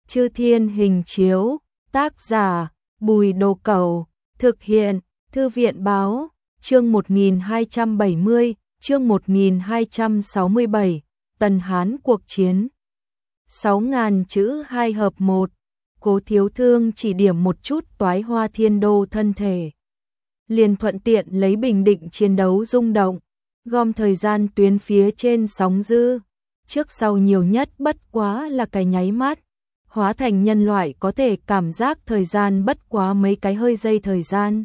Chư Thiên Hình Chiếu, tác giả, Bùi Đồ Cẩu, thực hiện, Thư viện Báo, chương 1270, chương 1267, Tần Hán cuộc chiến. 6.000 chữ 2 hợp 1, Cố Thiếu Thương chỉ điểm một chút Toái Hoa Thiên Đô thân thể. Liền thuận tiện lấy bình định chiến đấu rung động, gom thời gian tuyến phía trên sóng dư, trước sau nhiều nhất bất quá là cái nháy mắt, hóa thành nhân loại có thể cảm giác thời gian bất quá mấy cái hơi giây thời gian.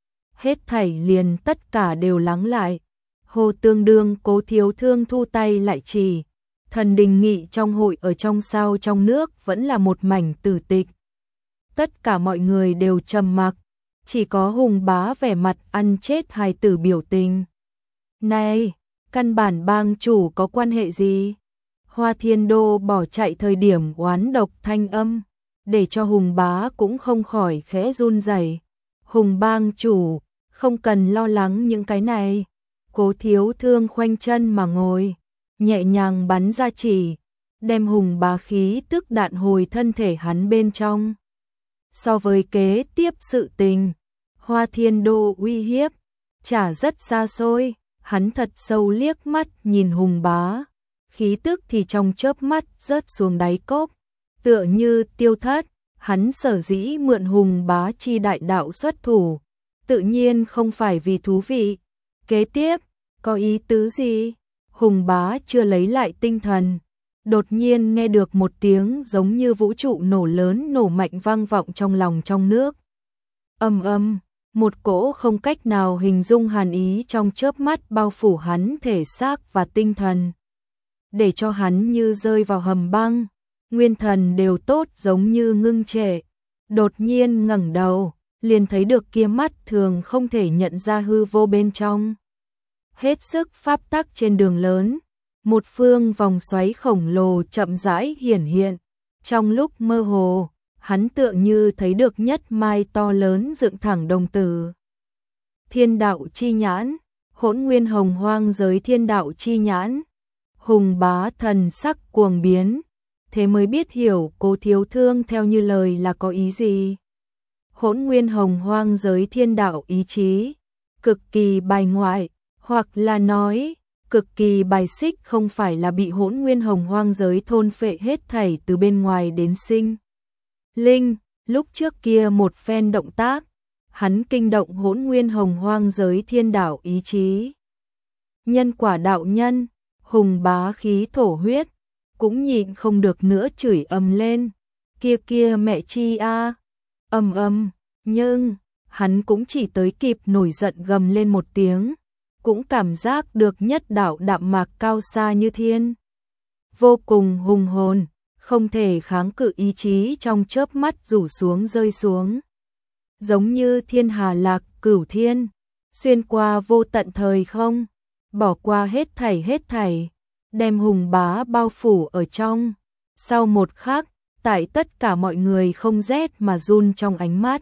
Hết thảy liền tất cả đều lắng lại, hồ tương đương Cố Thiếu Thương thu tay lại chỉ, thần đình nghị trong hội ở trong sao trong nước vẫn là một mảnh tử tịch. Tất cả mọi người đều trầm mặc, chỉ có Hùng Bá vẻ mặt ăn chết hài tử biểu tình. Này, căn bản bang chủ có quan hệ gì? Hoa Thiên Đô bỏ chạy thời điểm oán độc thanh âm, để cho Hùng Bá cũng không khỏi khẽ run rẩy. Hùng bang chủ, không cần lo lắng những cái này. Cố Thiếu Thương khoanh chân mà ngồi, nhẹ nhàng bắn ra chỉ, đem Hùng Bá khí tức đạn hồi thân thể hắn bên trong. So với kế tiếp sự tình, Hoa Thiên Đô uy hiếp, chả rất xa xôi, hắn thật sâu liếc mắt nhìn Hùng Bá, khí tức thì trong chớp mắt rớt xuống đáy cốc, tựa như tiêu thất. Hắn sở dĩ mượn Hùng Bá chi đại đạo xuất thủ, tự nhiên không phải vì thú vị. Kế tiếp, có ý tứ gì? Hùng Bá chưa lấy lại tinh thần, đột nhiên nghe được một tiếng giống như vũ trụ nổ lớn nổ mạnh vang vọng trong lòng trong nước. Ầm ầm, một cỗ không cách nào hình dung hàn ý trong chớp mắt bao phủ hắn thể xác và tinh thần, để cho hắn như rơi vào hầm băng, nguyên thần đều tốt giống như ngưng trệ. Đột nhiên ngẩng đầu, liền thấy được kia mắt thường không thể nhận ra hư vô bên trong. Hết sức pháp tắc trên đường lớn, một phương vòng xoáy khổng lồ chậm rãi hiển hiện. Trong lúc mơ hồ, hắn tựa như thấy được nhất mai to lớn dựng thẳng đồng tử. Thiên đạo chi nhãn, Hỗn Nguyên Hồng Hoang giới thiên đạo chi nhãn. Hùng Bá thần sắc cuồng biến, thế mới biết hiểu Cố Thiếu Thương theo như lời là có ý gì. Hỗn Nguyên Hồng Hoang giới thiên đạo ý chí, cực kỳ bài ngoại, hoặc là nói, cực kỳ bài xích, không phải là bị Hỗn Nguyên Hồng Hoang giới thôn phệ hết thảy từ bên ngoài đến sinh linh. Lúc trước kia một phen động tác, hắn kinh động Hỗn Nguyên Hồng Hoang giới thiên đạo ý chí. Nhân quả đạo nhân, Hùng Bá khí thổ huyết, cũng nhịn không được nữa chửi ầm lên. Kia mẹ chi a, ầm ầm. Nhưng hắn cũng chỉ tới kịp nổi giận gầm lên một tiếng, cũng cảm giác được nhất đạo đạm mạc cao xa như thiên, vô cùng hùng hồn, không thể kháng cự ý chí trong chớp mắt rủ xuống rơi xuống, giống như thiên hà lạc cửu thiên, xuyên qua vô tận thời không, bỏ qua hết thảy, đem Hùng Bá bao phủ ở trong. Sau một khắc, tại tất cả mọi người không rét mà run trong ánh mắt,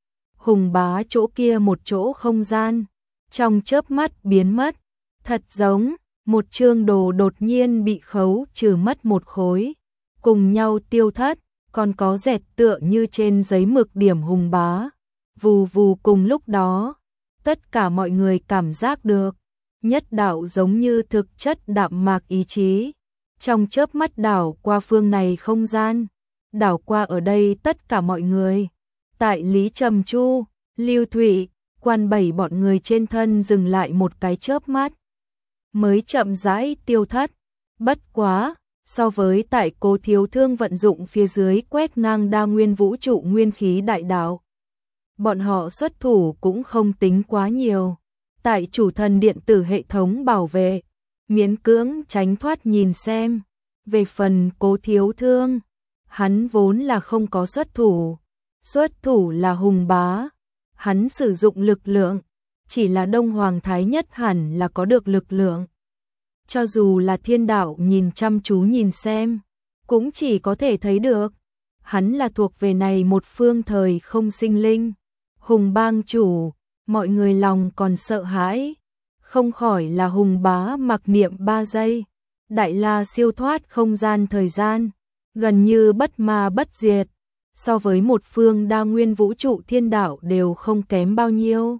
Hùng Bá chỗ kia một chỗ không gian, trong chớp mắt biến mất, thật giống một chương đồ đột nhiên bị khấu trừ mất một khối, cùng nhau tiêu thất, còn có dẹt tựa như trên giấy mực điểm Hùng Bá. Vù vù, cùng lúc đó, tất cả mọi người cảm giác được nhất đạo giống như thực chất đạm mạc ý chí, trong chớp mắt đảo qua phương này không gian, đảo qua ở đây tất cả mọi người. Tại Lý Trầm Chu, Lưu Thụy, Quan Bảy bọn người trên thân dừng lại một cái chớp mắt, mới chậm rãi tiêu thất. Bất quá, so với tại Cố Thiếu Thương vận dụng phía dưới quét ngang đa nguyên vũ trụ nguyên khí đại đạo, bọn họ xuất thủ cũng không tính quá nhiều. Tại chủ thần điện tử hệ thống bảo vệ, miễn cưỡng tránh thoát nhìn xem. Về phần Cố Thiếu Thương, hắn vốn là không có xuất thủ là Hùng Bá. Hắn sử dụng lực lượng, chỉ là Đông Hoàng Thái Nhất hẳn là có được lực lượng. Cho dù là thiên đạo nhìn chăm chú nhìn xem, cũng chỉ có thể thấy được, hắn là thuộc về này một phương thời không sinh linh. Hùng bang chủ, mọi người lòng còn sợ hãi, không khỏi là Hùng Bá mặc niệm 3 giây, đại la siêu thoát không gian thời gian, gần như bất ma bất diệt, so với một phương đa nguyên vũ trụ thiên đạo đều không kém bao nhiêu.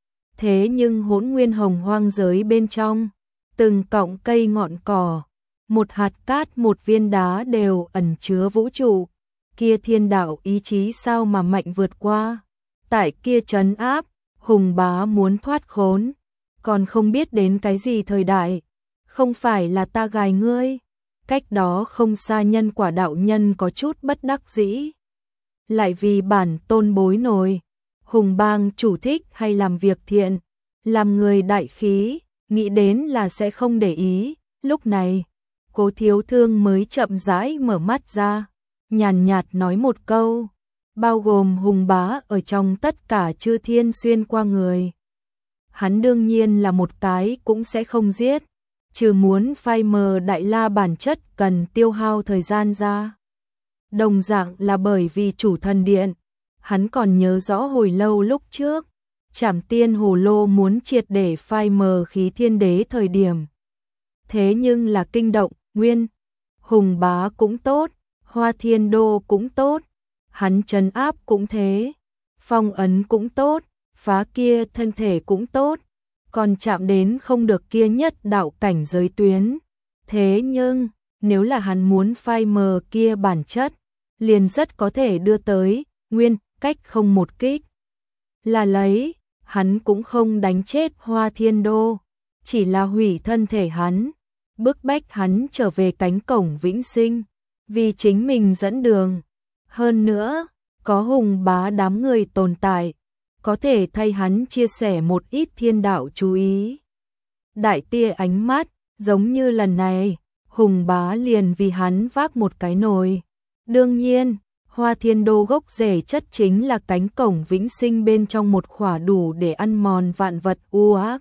Thế nhưng hỗn nguyên hồng hoang giới bên trong, từng cọng cây ngọn cỏ, một hạt cát một viên đá đều ẩn chứa vũ trụ, kia thiên đạo ý chí sao mà mạnh vượt qua. Tại kia trấn áp, Hùng Bá muốn thoát khốn, còn không biết đến cái gì thời đại, không phải là ta gài ngươi. Cách đó không xa Nhân Quả đạo nhân có chút bất đắc dĩ. Lại vì bản tôn bối nổi, Hùng Bang chủ thích hay làm việc thiện, làm người đại khí, nghĩ đến là sẽ không để ý. Lúc này, Cố Thiếu Thương mới chậm rãi mở mắt ra, nhàn nhạt nói một câu, bao gồm Hùng Bá ở trong tất cả chư thiên xuyên qua người. Hắn đương nhiên là một cái cũng sẽ không giết, trừ muốn phai mờ Đại La bản chất cần tiêu hao thời gian ra. Đồng dạng là bởi vì Chủ Thần Điện, hắn còn nhớ rõ hồi lâu lúc trước, Trảm Tiên Hồ Lô muốn triệt để phai mờ khí thiên đế thời điểm. Thế nhưng là kinh động, Nguyên, Hùng Bá cũng tốt, Hoa Thiên Đô cũng tốt, hắn trấn áp cũng thế, phong ấn cũng tốt, phá kia thân thể cũng tốt, còn chạm đến không được kia nhất đạo cảnh giới tuyến. Thế nhưng, nếu là hắn muốn phai mờ kia bản chất, liền rất có thể đưa tới, Nguyên, cách không một kích. Là lấy, hắn cũng không đánh chết Hoa Thiên Đô, chỉ là hủy thân thể hắn, bức bách hắn trở về cánh cổng vĩnh sinh, vì chính mình dẫn đường. Hơn nữa, có Hùng Bá đám người tồn tại, có thể thay hắn chia sẻ một ít thiên đạo chú ý. Đại tia ánh mắt, giống như lần này, Hùng Bá liền vì hắn vác một cái nồi. Đương nhiên, Hoa Thiên Đô gốc rễ chất chính là cánh cổng vĩnh sinh bên trong một khỏa đủ để ăn mòn vạn vật u ác.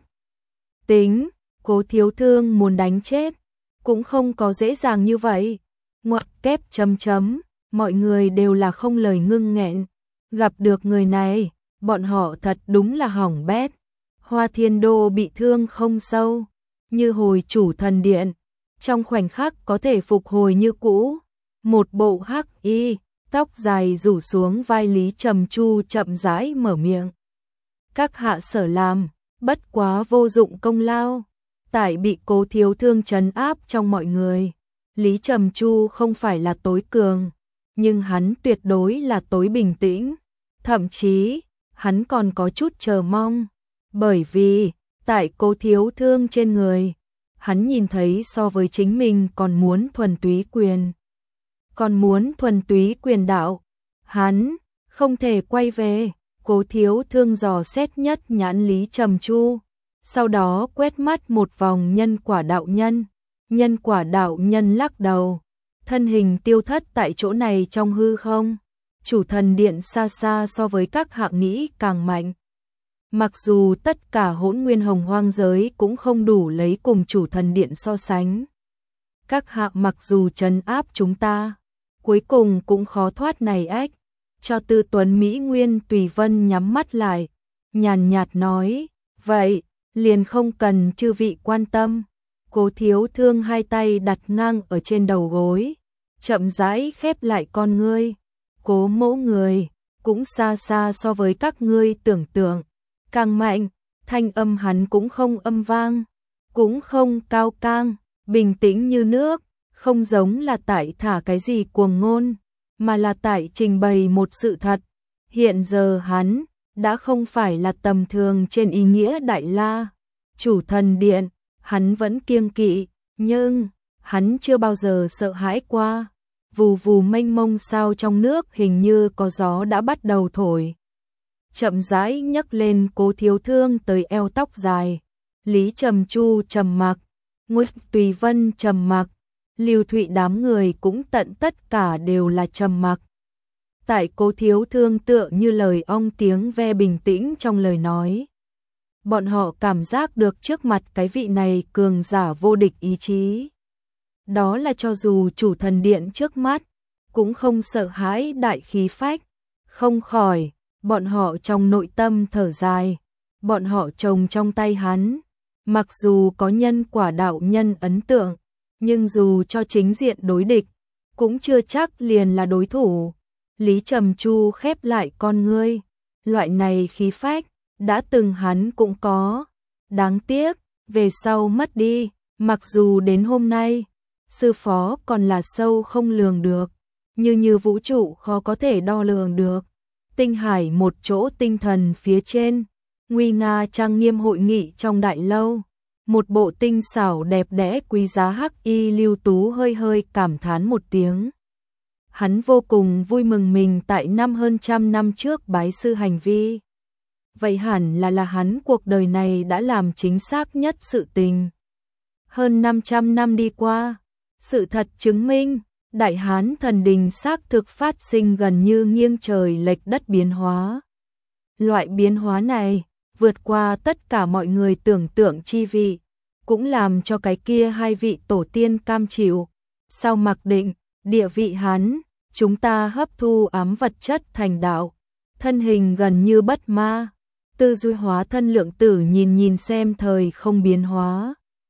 Tính, Cố Thiếu Thương muốn đánh chết, cũng không có dễ dàng như vậy. Ngoặc kép chấm chấm, mọi người đều là không lời ngưng nghẹn. Gặp được người này, bọn họ thật đúng là hỏng bét. Hoa Thiên Đô bị thương không sâu, như hồi Chủ Thần Điện, trong khoảnh khắc có thể phục hồi như cũ. Một bộ hắc y, tóc dài rủ xuống vai Lý Trầm Chu chậm rãi mở miệng. Các hạ sở làm, bất quá vô dụng công lao, tại bị Cố Thiếu Thương trấn áp trong mọi người. Lý Trầm Chu không phải là tối cường, nhưng hắn tuyệt đối là tối bình tĩnh. Thậm chí, hắn còn có chút chờ mong, bởi vì, tại Cố Thiếu Thương trên người, hắn nhìn thấy so với chính mình còn muốn thuần túy quyền. Còn muốn thuần túy quyền đạo, hắn không thể quay về. Cố Thiếu Thương dò xét nhất nhãn Lý Trầm Chu, sau đó quét mắt một vòng Nhân Quả đạo nhân. Nhân Quả đạo nhân lắc đầu, thân hình tiêu thất tại chỗ này trong hư không. Chủ Thần Điện xa xa so với các hạng nghĩ càng mạnh. Mặc dù tất cả hỗn nguyên hồng hoang giới cũng không đủ lấy cùng Chủ Thần Điện so sánh. Các hạng mặc dù trấn áp chúng ta, cuối cùng cũng khó thoát này ách. Cho Tư Tuấn Mỹ Nguyên Tùy Vân nhắm mắt lại, nhàn nhạt nói, vậy, liền không cần chư vị quan tâm. Cố Thiếu Thương hai tay đặt ngang ở trên đầu gối, chậm rãi khép lại con ngươi. Cố mẫu người, cũng xa xa so với các ngươi tưởng tượng. Càng mạnh, thanh âm hắn cũng không âm vang, cũng không cao cang, bình tĩnh như nước, không giống là tại thả cái gì cuồng ngôn, mà là tại trình bày một sự thật. Hiện giờ hắn đã không phải là tầm thường trên ý nghĩa Đại La, Chủ Thần Điện, hắn vẫn kiêng kỵ, nhưng hắn chưa bao giờ sợ hãi qua. Vù vù mênh mông sao trong nước hình như có gió đã bắt đầu thổi. Chậm rãi nhấc lên Cố Thiếu Thương tới eo tóc dài. Lý Trầm Chu trầm mặc, Nguyệt Tùy Vân trầm mặc, Lưu Thụy đám người cũng tận tất cả đều là trầm mặc. Tại Cố Thiếu Thương tựa như lời ong tiếng ve bình tĩnh trong lời nói. Bọn họ cảm giác được trước mặt cái vị này cường giả vô địch ý chí. Đó là cho dù Chủ Thần Điện trước mắt, cũng không sợ hãi đại khí phách. Không khỏi, bọn họ trong nội tâm thở dài, bọn họ trồng trong tay hắn. Mặc dù có Nhân Quả đạo nhân ấn tượng, nhưng dù cho chính diện đối địch, cũng chưa chắc liền là đối thủ. Lý Trầm Chu khép lại con ngươi, loại này khí phách, đã từng hắn cũng có. Đáng tiếc, về sau mất đi, mặc dù đến hôm nay, sư phó còn là sâu không lường được, như vũ trụ khó có thể đo lường được. Tinh hải một chỗ tinh thần phía trên, nguy nga trang nghiêm hội nghị trong đại lâu. Một bộ tinh xảo đẹp đẽ quý giá hắc y Lưu Tú hơi hơi cảm thán một tiếng. Hắn vô cùng vui mừng mình tại hơn trăm năm trước bái sư hành vi. Vậy hẳn là hắn cuộc đời này đã làm chính xác nhất sự tình. Hơn 500 năm đi qua, sự thật chứng minh, Đại Hán thần đình xác thực phát sinh gần như nghiêng trời lệch đất biến hóa. Loại biến hóa này, vượt qua tất cả mọi người tưởng tượng chi vị, cũng làm cho cái kia hai vị tổ tiên cam chịu. Sau mặc định, địa vị hắn, chúng ta hấp thu ám vật chất thành đạo, thân hình gần như bất ma, tư duy hóa thân lượng tử nhìn xem thời không biến hóa.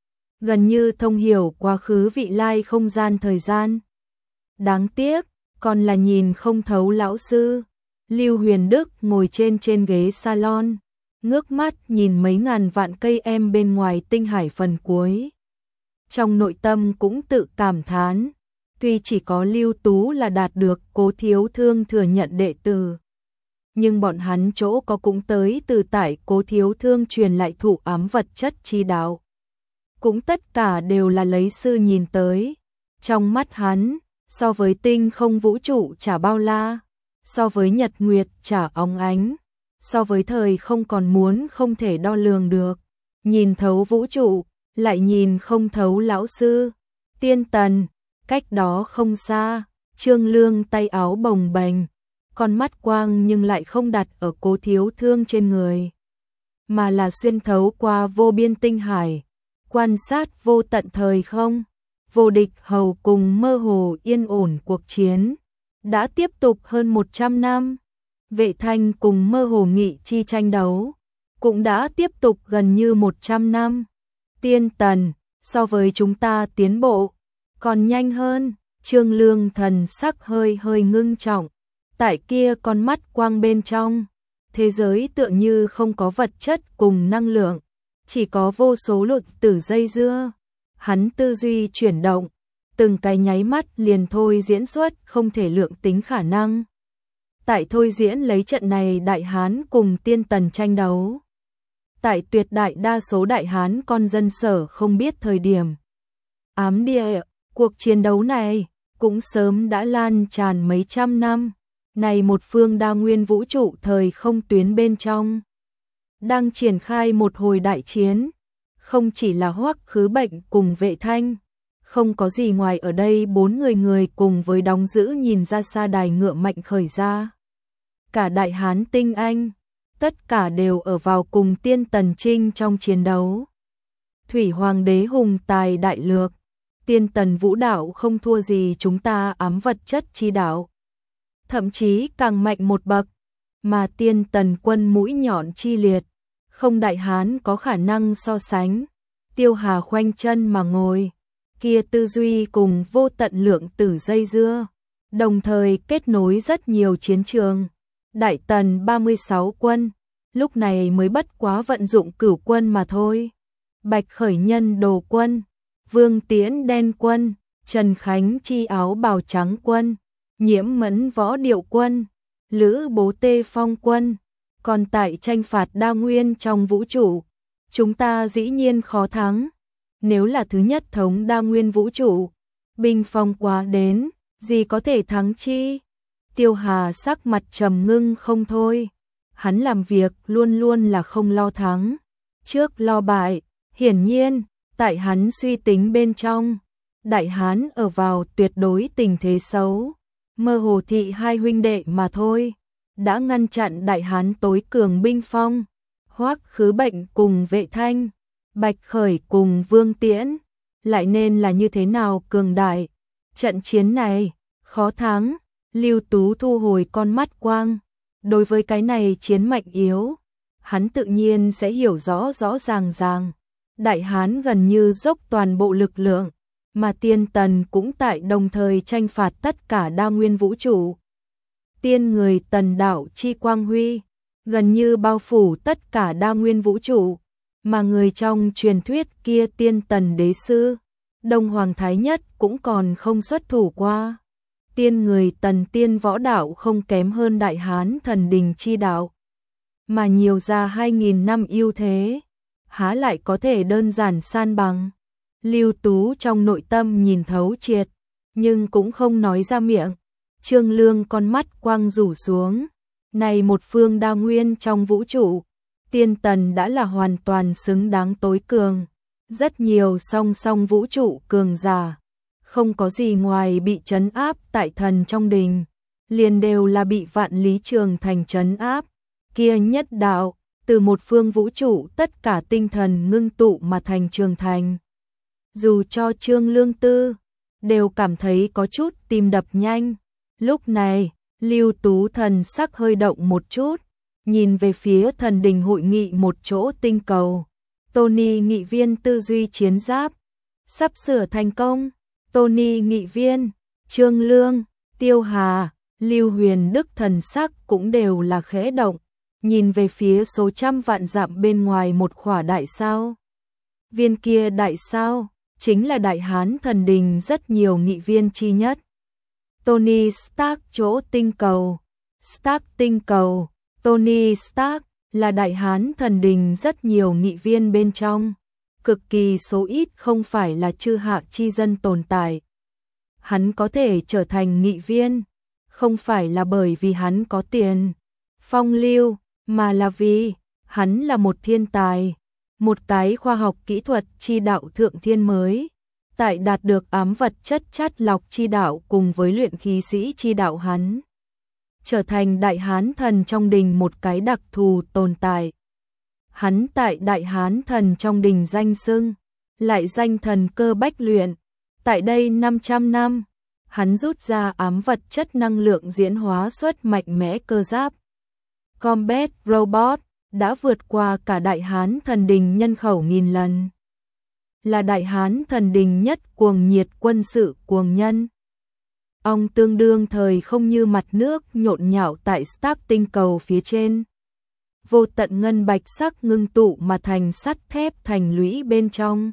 Gần như thông hiểu quá khứ vị lai không gian thời gian. Đáng tiếc, còn là nhìn không thấu lão sư. Lưu Huyền Đức ngồi trên ghế salon, ngước mắt nhìn mấy ngàn vạn cây em bên ngoài tinh hải phần cuối. Trong nội tâm cũng tự cảm thán, tuy chỉ có Lưu Tú là đạt được Cố Thiếu Thương thừa nhận đệ tử, nhưng bọn hắn chỗ có cũng tới từ tại Cố Thiếu Thương truyền lại thụ ám vật chất chi đạo. Cũng tất cả đều là lấy sư nhìn tới. Trong mắt hắn, so với tinh không vũ trụ chả bao la, so với nhật nguyệt chả óng ánh, so với thời không còn muốn không thể đo lường được. Nhìn thấu vũ trụ, lại nhìn không thấu lão sư. Tiên Tần, cách đó không xa, Trương Lương tay áo bồng bềnh, con mắt quang nhưng lại không đặt ở Cố Thiếu Thương trên người, mà là xuyên thấu qua vô biên tinh hải, quan sát vô tận thời không. Vô địch hầu cùng mơ hồ yên ổn cuộc chiến đã tiếp tục hơn 100 năm. Vệ Thanh cùng mơ hồ nghị chi tranh đấu cũng đã tiếp tục gần như 100 năm. Tiên Tần, so với chúng ta tiến bộ còn nhanh hơn. Trương Lương thần sắc hơi ngưng trọng, tại kia con mắt quang bên trong, thế giới tựa như không có vật chất cùng năng lượng, chỉ có vô số luật tử dây dưa. Hắn tư duy chuyển động, từng cái nháy mắt liền thôi diễn xuất không thể lượng tính khả năng. Tại thôi diễn lấy trận này Đại Hán cùng Tiên Tần tranh đấu. Tại tuyệt đại đa số Đại Hán con dân sở không biết thời điểm ám địa, cuộc chiến đấu này cũng sớm đã lan tràn mấy trăm năm. Này một phương đa nguyên vũ trụ thời không tuyến bên trong đang triển khai một hồi đại chiến. Không chỉ là Hoắc Khứ Bệnh cùng Vệ Thanh, không có gì ngoài ở đây bốn người cùng với đóng giữ nhìn ra xa đài ngựa mạnh khởi ra. Cả Đại Hán tinh anh, tất cả đều ở vào cùng Tiên Tần Trinh trong chiến đấu. Thủy Hoàng đế hùng tài đại lược, Tiên Tần vũ đạo không thua gì chúng ta ám vật chất chi đạo, thậm chí càng mạnh một bậc, mà Tiên Tần quân mũi nhọn chi liệt, không Đại Hán có khả năng so sánh. Tiêu Hà khoanh chân mà ngồi, kia tư duy cùng vô tận lượng tử dây dưa, đồng thời kết nối rất nhiều chiến trường. Đại Tần 36 quân, lúc này mới bất quá vận dụng cửu quân mà thôi. Bạch Khởi Nhân đồ quân, Vương Tiễn đen quân, Trần Khánh chi áo bào trắng quân, Nhiễm Mẫn võ điệu quân, Lữ Bố Tê phong quân. Còn tại tranh phạt đa nguyên trong vũ trụ, chúng ta dĩ nhiên khó thắng. Nếu là thứ nhất thống đa nguyên vũ trụ, binh phong quá đến, gì có thể thắng chi? Tiêu Hà sắc mặt trầm ngưng không thôi. Hắn làm việc luôn luôn là không lo thắng, trước lo bại. Hiển nhiên, tại hắn suy tính bên trong, Đại Hán ở vào tuyệt đối tình thế xấu. Mơ hồ thị hai huynh đệ mà thôi đã ngăn chặn Đại Hán tối cường binh phong. Hoắc Khứ Bệnh cùng Vệ Thanh, Bạch Khởi cùng Vương Tiễn, lại nên là như thế nào cường đại? Trận chiến này khó thắng. Lưu Tú thu hồi con mắt quang, đối với cái này chiến mạnh yếu, hắn tự nhiên sẽ hiểu rõ ràng. Đại Hán gần như dốc toàn bộ lực lượng, mà tiên tần cũng tại đồng thời tranh phạt tất cả đa nguyên vũ trụ. Tiên người tần đạo chi quang huy, gần như bao phủ tất cả đa nguyên vũ trụ, mà người trong truyền thuyết kia tiên tần đế sư, Đông Hoàng Thái Nhất cũng còn không xuất thủ qua. Tiên người tần tiên võ đạo không kém hơn Đại Hán thần đình chi đạo, mà nhiều ra 2.000 năm ưu thế, há lại có thể đơn giản san bằng. Lưu Tú trong nội tâm nhìn thấu triệt, nhưng cũng không nói ra miệng. Trương Lương con mắt quang rủ xuống, này một phương đa nguyên trong vũ trụ, tiên tần đã là hoàn toàn xứng đáng tối cường. Rất nhiều song song vũ trụ cường giả, không có gì ngoài bị trấn áp tại thần trong đình, liền đều là bị Vạn Lý Trường Thành trấn áp. Kia nhất đạo, từ một phương vũ trụ tất cả tinh thần ngưng tụ mà thành Trường Thành. Dù cho Trương Lương Tư, đều cảm thấy có chút tim đập nhanh. Lúc này, Lưu Tú thần sắc hơi động một chút, nhìn về phía thần đình hội nghị một chỗ tinh cầu. Tony nghị viên tư duy chiến giáp, sắp sửa thành công. Tony nghị viên, Trương Lương, Tiêu Hà, Lưu Huyền Đức thần sắc cũng đều là khẽ động, nhìn về phía số trăm vạn dặm bên ngoài một khỏa đại sao. Viên kia đại sao, chính là Đại Hán thần đình rất nhiều nghị viên chi nhất. Tony Stark chỗ tinh cầu, Stark tinh cầu, Tony Stark là Đại Hán thần đình rất nhiều nghị viên bên trong, cực kỳ số ít không phải là chư hạ chi dân tồn tại. Hắn có thể trở thành nghị viên, không phải là bởi vì hắn có tiền, phong lưu, mà là vì hắn là một thiên tài, một cái khoa học kỹ thuật chi đạo thượng thiên mới. Tại đạt được ám vật chất chắt lọc chi đạo cùng với luyện khí sĩ chi đạo, hắn trở thành Đại Hán thần trong đình một cái đặc thù tồn tại. Hắn tại Đại Hán thần trong đình danh xưng, lại danh thần cơ bách luyện. Tại đây 500 năm, hắn rút ra ám vật chất năng lượng diễn hóa xuất mạnh mẽ cơ giáp. Combat Robot đã vượt qua cả Đại Hán thần đình nhân khẩu 1000 lần. Là Đại Hán thần đình nhất cuồng nhiệt quân sự cuồng nhân. Ông tương đương thời không như mặt nước nhộn nhạo tại Stark tinh cầu phía trên. Vô tận ngân bạch sắc ngưng tụ mà thành sắt thép thành lũy bên trong.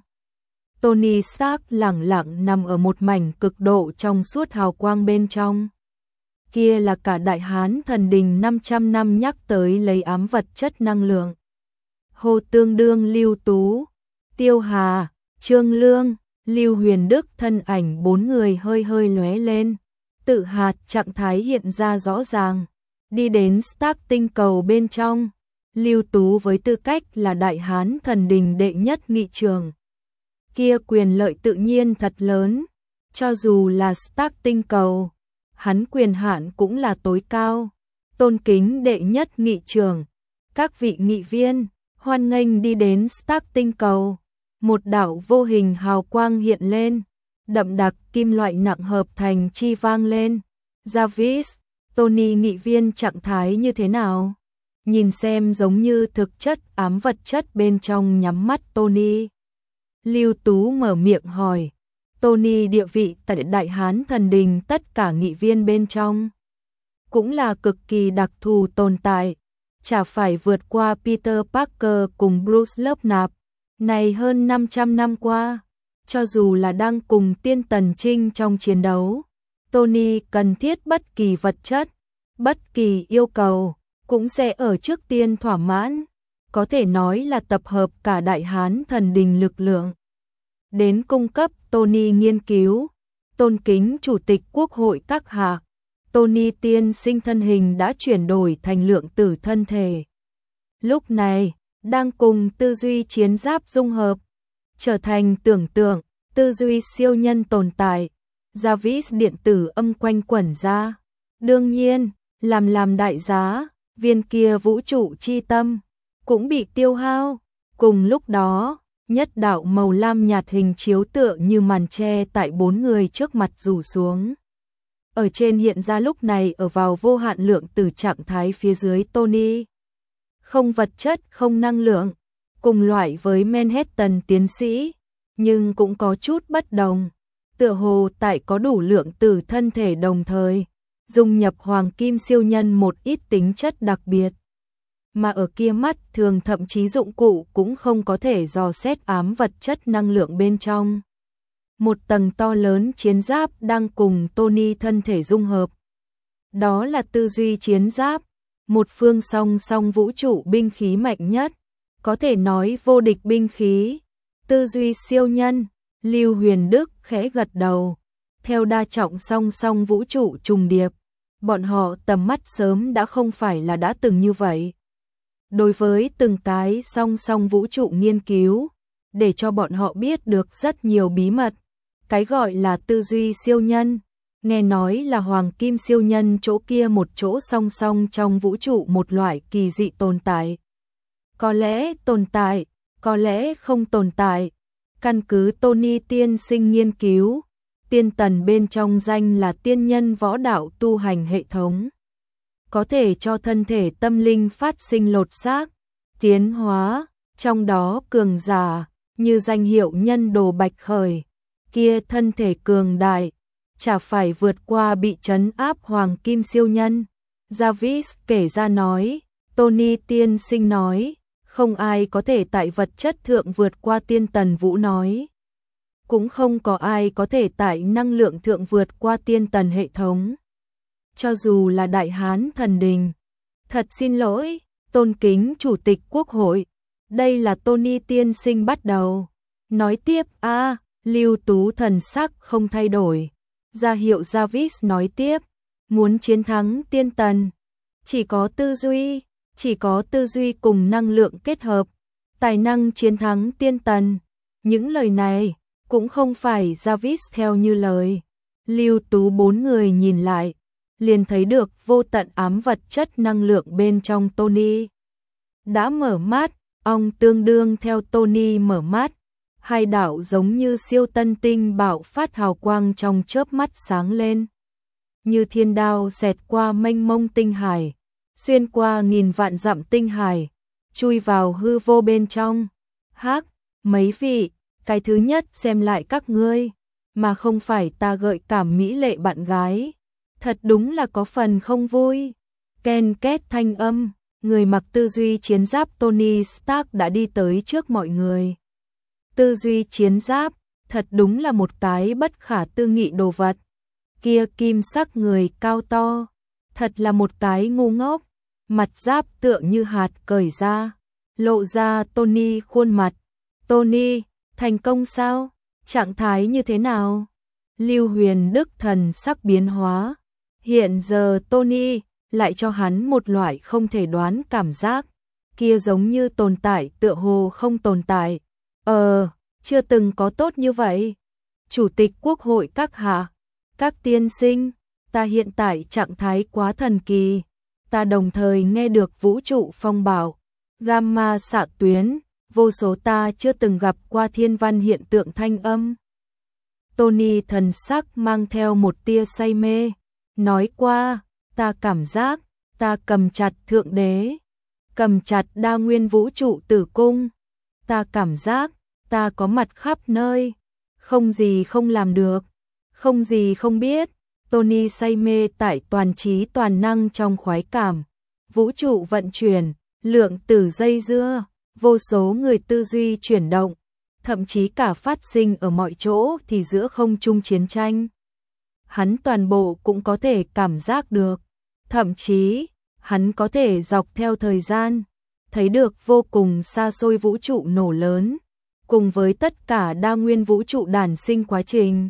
Tony Stark lẳng lặng nằm ở một mảnh cực độ trong suốt hào quang bên trong. Kia là cả Đại Hán thần đình 500 năm nhắc tới lấy ám vật chất năng lượng. Hồ tương đương Lưu Tú, Tiêu Hà, Trương Lương, Lưu Huyền Đức thân ảnh bốn người hơi hơi lóe lên, tự hạt trạng thái hiện ra rõ ràng, đi đến Stark tinh cầu bên trong. Lưu Tú với tư cách là Đại Hán thần đình đệ nhất nghị trường, kia quyền lợi tự nhiên thật lớn, cho dù là Stark tinh cầu, hắn quyền hạn cũng là tối cao. Tôn kính đệ nhất nghị trường, các vị nghị viên, hoan nghênh đi đến Stark tinh cầu. Một đạo vô hình hào quang hiện lên, đậm đặc kim loại nặng hợp thành chi vang lên. Jarvis, Tony nghị viên trạng thái như thế nào? Nhìn xem giống như thực chất ám vật chất bên trong nhắm mắt Tony. Lưu Tú mở miệng hỏi. Tony địa vị tại Đại Hán thần đình tất cả nghị viên bên trong, cũng là cực kỳ đặc thù tồn tại, chả phải vượt qua Peter Parker cùng Bruce Lớp này hơn 500 năm qua, cho dù là đang cùng tiên tần trinh trong chiến đấu, Tony cần thiết bất kỳ vật chất, bất kỳ yêu cầu, cũng sẽ ở trước tiên thỏa mãn, có thể nói là tập hợp cả Đại Hán thần đình lực lượng. Đến cung cấp Tony nghiên cứu, tôn kính Chủ tịch Quốc hội các hạ, Tony tiên sinh thân hình đã chuyển đổi thành lượng tử thân thể. Lúc này, đang cùng tư duy chiến giáp dung hợp, trở thành tưởng tượng, tư duy siêu nhân tồn tại. Jarvis điện tử âm quanh quẩn ra. Đương nhiên, làm đại giá, viên kia vũ trụ chi tâm cũng bị tiêu hao. Cùng lúc đó, nhất đạo màu lam nhạt hình chiếu tựa như màn che tại bốn người trước mặt rủ xuống. Ở trên hiện ra lúc này ở vào vô hạn lượng từ trạng thái phía dưới Tony. Không vật chất, không năng lượng, cùng loại với Manhattan tiến sĩ, nhưng cũng có chút bất đồng. tựa hồ tại có đủ lượng tử thân thể đồng thời, dung nhập hoàng kim siêu nhân một ít tính chất đặc biệt. Mà ở kia mắt thường thậm chí dụng cụ cũng không có thể dò xét ám vật chất năng lượng bên trong. Một tầng to lớn chiến giáp đang cùng Tony thân thể dung hợp. Đó là tư duy chiến giáp, một phương song song vũ trụ binh khí mạnh nhất, có thể nói vô địch binh khí. Tư duy siêu nhân, Lưu Huyền Đức khẽ gật đầu. Theo đa trọng song song vũ trụ trùng điệp, bọn họ tầm mắt sớm đã không phải là đã từng như vậy. Đối với từng cái song song vũ trụ nghiên cứu, để cho bọn họ biết được rất nhiều bí mật. Cái gọi là tư duy siêu nhân, nghe nói là hoàng kim siêu nhân chỗ kia một chỗ song song trong vũ trụ một loại kỳ dị tồn tại. Có lẽ tồn tại, có lẽ không tồn tại. Căn cứ Tony tiên sinh nghiên cứu, tiên tần bên trong danh là tiên nhân võ đạo tu hành hệ thống. Có thể cho thân thể tâm linh phát sinh lột xác, tiến hóa, trong đó cường giả, như danh hiệu nhân đồ Bạch Khởi, kia thân thể cường đại, chả phải vượt qua bị trấn áp hoàng kim siêu nhân. Jarvis kể ra nói, Tony tiên sinh nói, không ai có thể tại vật chất thượng vượt qua tiên tần vũ nói. Cũng không có ai có thể tại năng lượng thượng vượt qua tiên tần hệ thống. Cho dù là Đại Hán Thần Đình. Thật xin lỗi, tôn kính Chủ tịch Quốc hội. Đây là Tony tiên sinh bắt đầu. Nói tiếp, Lưu Tú thần sắc không thay đổi. Ra hiệu Jarvis nói tiếp, muốn chiến thắng tiên tần. Chỉ có tư duy cùng năng lượng kết hợp, tài năng chiến thắng tiên tần. Những lời này cũng không phải Jarvis theo như lời. Lưu Tú bốn người nhìn lại, liền thấy được vô tận ám vật chất năng lượng bên trong Tony. Đã mở mắt, ông tương đương theo Tony mở mắt. Hai đạo giống như siêu tân tinh bạo phát hào quang trong chớp mắt sáng lên. Như thiên đao xẹt qua mênh mông tinh hải, xuyên qua nghìn vạn dặm tinh hải, chui vào hư vô bên trong. Mấy vị, cái thứ nhất xem lại các ngươi, mà không phải ta gợi cảm mỹ lệ bạn gái. Thật đúng là có phần không vui. Ken két thanh âm, người mặc tư duy chiến giáp Tony Stark đã đi tới trước mọi người. Tư duy chiến giáp, thật đúng là một cái bất khả tư nghị đồ vật. Kia kim sắc người cao to, thật là một cái ngu ngốc. Mặt giáp tựa như hạt cởi ra, lộ ra Tony khuôn mặt. Tony, thành công sao? Trạng thái như thế nào? Lưu Huyền Đức thần sắc biến hóa. Hiện giờ Tony lại cho hắn một loại không thể đoán cảm giác. Kia giống như tồn tại tựa hồ không tồn tại. Chưa từng có tốt như vậy. Chủ tịch Quốc hội các hạ, các tiên sinh, ta hiện tại trạng thái quá thần kỳ. Ta đồng thời nghe được vũ trụ phong bạo, gamma xạ tuyến, vô số ta chưa từng gặp qua thiên văn hiện tượng thanh âm. Tony thần sắc mang theo một tia say mê, nói qua, ta cảm giác, ta cầm chặt Thượng Đế, cầm chặt đa nguyên vũ trụ tử cung. Ta cảm giác, ta có mặt khắp nơi, không gì không làm được, không gì không biết. Tony say mê tại toàn trí toàn năng trong khoái cảm, vũ trụ vận chuyển, lượng tử dây dưa, vô số người tư duy chuyển động, thậm chí cả phát sinh ở mọi chỗ thì giữa không trung chiến tranh. Hắn toàn bộ cũng có thể cảm giác được, thậm chí, hắn có thể dọc theo thời gian, thấy được vô cùng xa xôi vũ trụ nổ lớn, cùng với tất cả đa nguyên vũ trụ đản sinh quá trình.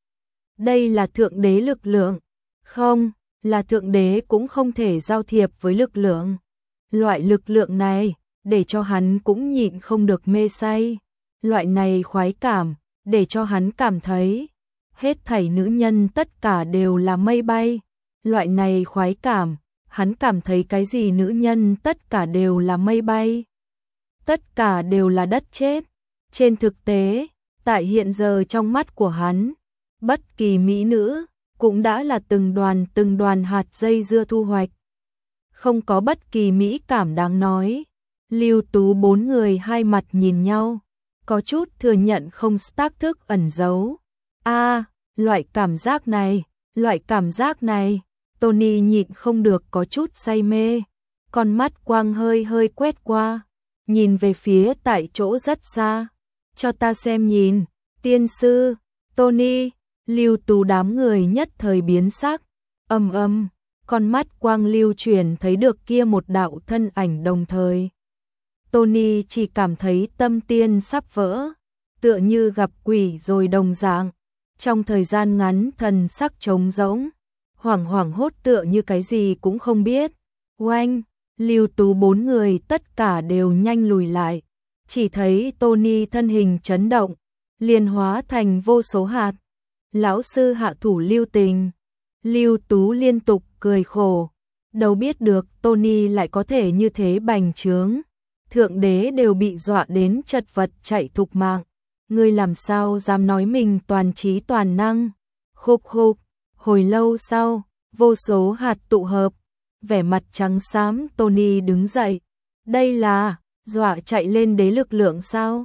Đây là Thượng Đế lực lượng, không, là Thượng Đế cũng không thể giao thiệp với lực lượng. Loại lực lượng này, để cho hắn cũng nhịn không được mê say. Loại này khoái cảm, để cho hắn cảm thấy, hết thảy nữ nhân tất cả đều là mây bay. Loại này khoái cảm, hắn cảm thấy cái gì nữ nhân tất cả đều là mây bay. Tất cả đều là đất chết. Trên thực tế, tại hiện giờ trong mắt của hắn, bất kỳ mỹ nữ cũng đã là từng đoàn hạt dây dưa thu hoạch. Không có bất kỳ mỹ cảm đáng nói. Lưu Tú bốn người hai mặt nhìn nhau, có chút thừa nhận không tác thức ẩn giấu. Loại cảm giác này, Tony nhịn không được có chút say mê, con mắt quang hơi hơi quét qua, nhìn về phía tại chỗ rất xa. Cho ta xem nhìn, tiên sư, Tony, Lưu Tú đám người nhất thời biến sắc, con mắt quang lưu chuyển thấy được kia một đạo thân ảnh đồng thời. Tony chỉ cảm thấy tâm tiên sắp vỡ, tựa như gặp quỷ rồi đồng dạng, trong thời gian ngắn thần sắc trống rỗng, hoảng hốt tựa như cái gì cũng không biết. Oanh, Lưu Tú bốn người tất cả đều nhanh lùi lại, chỉ thấy Tony thân hình chấn động, liền hóa thành vô số hạt. Lão sư hạ thủ lưu tình. Lưu Tú liên tục cười khổ, đâu biết được Tony lại có thể như thế bành trướng. Thượng đế đều bị dọa đến chật vật chạy thục mạng. Ngươi làm sao dám nói mình toàn trí toàn năng? Khục khục, hồi lâu sau, vô số hạt tụ hợp, vẻ mặt trắng xám Tony đứng dậy. Đây là dọa chạy lên đế lực lượng sao?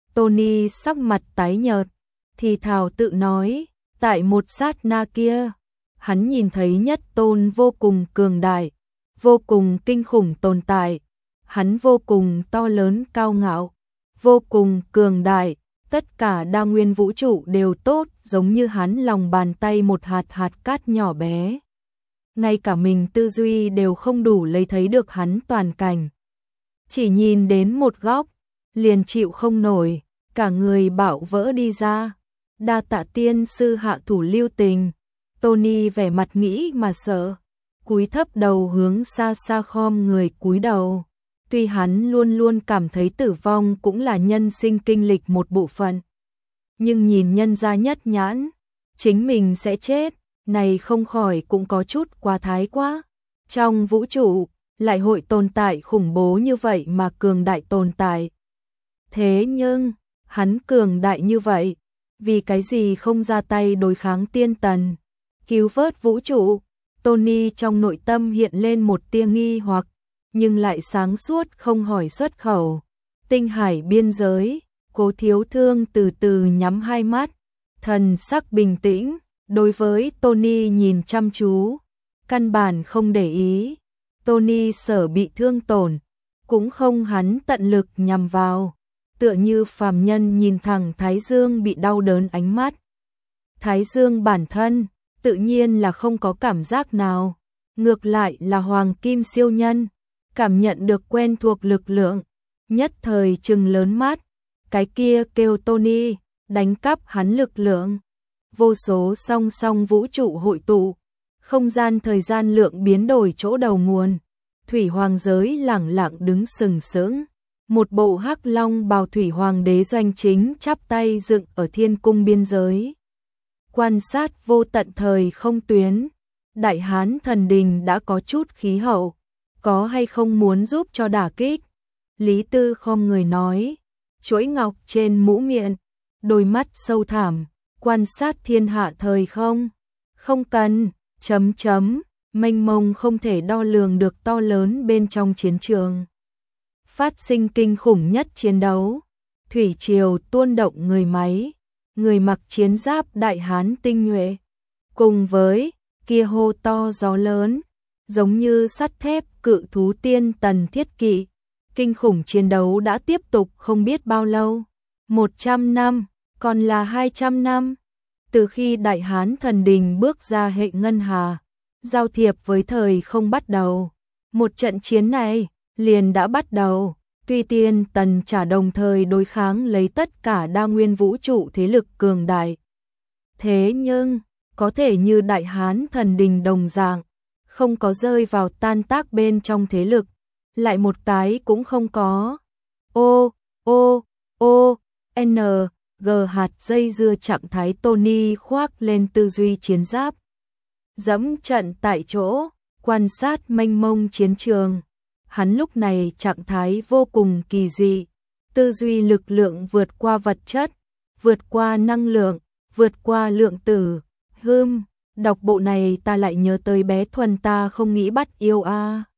Tony sắc mặt tái nhợt, thì thào tự nói, tại một sát na kia, hắn nhìn thấy nhất tôn vô cùng cường đại, vô cùng kinh khủng tồn tại. Hắn vô cùng to lớn cao ngạo, vô cùng cường đại, tất cả đa nguyên vũ trụ đều tốt giống như hắn lòng bàn tay một hạt cát nhỏ bé. Ngay cả mình tư duy đều không đủ lấy thấy được hắn toàn cảnh. Chỉ nhìn đến một góc, liền chịu không nổi, cả người bạo vỡ đi ra. Đa tạ tiên sư hạ thủ lưu tình. Tony vẻ mặt nghĩ mà sợ, cúi thấp đầu hướng xa xa khom người cúi đầu. Tuy hắn luôn luôn cảm thấy tử vong cũng là nhân sinh kinh lịch một bộ phận, nhưng nhìn nhân gia nhất nhãn, chính mình sẽ chết, này không khỏi cũng có chút quá thái quá. Trong vũ trụ, lại hội tồn tại khủng bố như vậy mà cường đại tồn tại. Thế nhưng, hắn cường đại như vậy, vì cái gì không ra tay đối kháng tiên tần, cứu vớt vũ trụ? Tony trong nội tâm hiện lên một tia nghi hoặc, nhưng lại sáng suốt không hỏi xuất khẩu. Tinh hải biên giới, Cố Thiếu Thương từ từ nhắm hai mắt, thần sắc bình tĩnh, đối với Tony nhìn chăm chú, căn bản không để ý. Tony sở bị thương tổn, cũng không hắn tận lực nhằm vào, tựa như phàm nhân nhìn thẳng Thái Dương bị đau đớn ánh mắt. Thái Dương bản thân, tự nhiên là không có cảm giác nào, ngược lại là Hoàng Kim siêu nhân, cảm nhận được quen thuộc lực lượng, nhất thời trừng lớn mắt, cái kia kêu Tony, đánh cắp hắn lực lượng. Vô số song song vũ trụ hội tụ, không gian thời gian lượng biến đổi chỗ đầu nguồn, thủy hoàng giới lẳng lặng đứng sừng sững, một bộ hắc long bào thủy hoàng đế doanh chính chắp tay dựng ở thiên cung biên giới. Quan sát vô tận thời không tuyến, Đại Hán thần đình đã có chút khí hậu, có hay không muốn giúp cho đả kích? Lý Tư khom người nói, chuỗi ngọc trên mũ miệng, đôi mắt sâu thẳm, quan sát thiên hạ thời không. Không cần, mênh mông không thể đo lường được to lớn bên trong chiến trường. Phát sinh kinh khủng nhất chiến đấu, thủy triều tuôn động người máy, người mặc chiến giáp Đại Hán tinh nhuệ, cùng với kia hô to gió lớn, giống như sắt thép cự thú tiên tần thiết kỵ. Kinh khủng chiến đấu đã tiếp tục không biết bao lâu, 100 năm, còn là 200 năm. Từ khi Đại Hán thần đình bước ra hệ ngân hà, giao thiệp với thời không bắt đầu, một trận chiến này liền đã bắt đầu. Tuy tiên tần trả đồng thời đối kháng lấy tất cả đa nguyên vũ trụ thế lực cường đại, thế nhưng có thể như Đại Hán thần đình đồng dạng, không có rơi vào tan tác bên trong thế lực, lại một cái cũng không có. G hạt dây dưa trạng thái Tony khoác lên tư duy chiến giáp, dẫm trận tại chỗ, quan sát mênh mông chiến trường. Hắn lúc này trạng thái vô cùng kỳ dị, tư duy lực lượng vượt qua vật chất, vượt qua năng lượng, vượt qua lượng tử. Đọc bộ này ta lại nhớ tới bé Thuần ta không nghĩ bắt yêu a.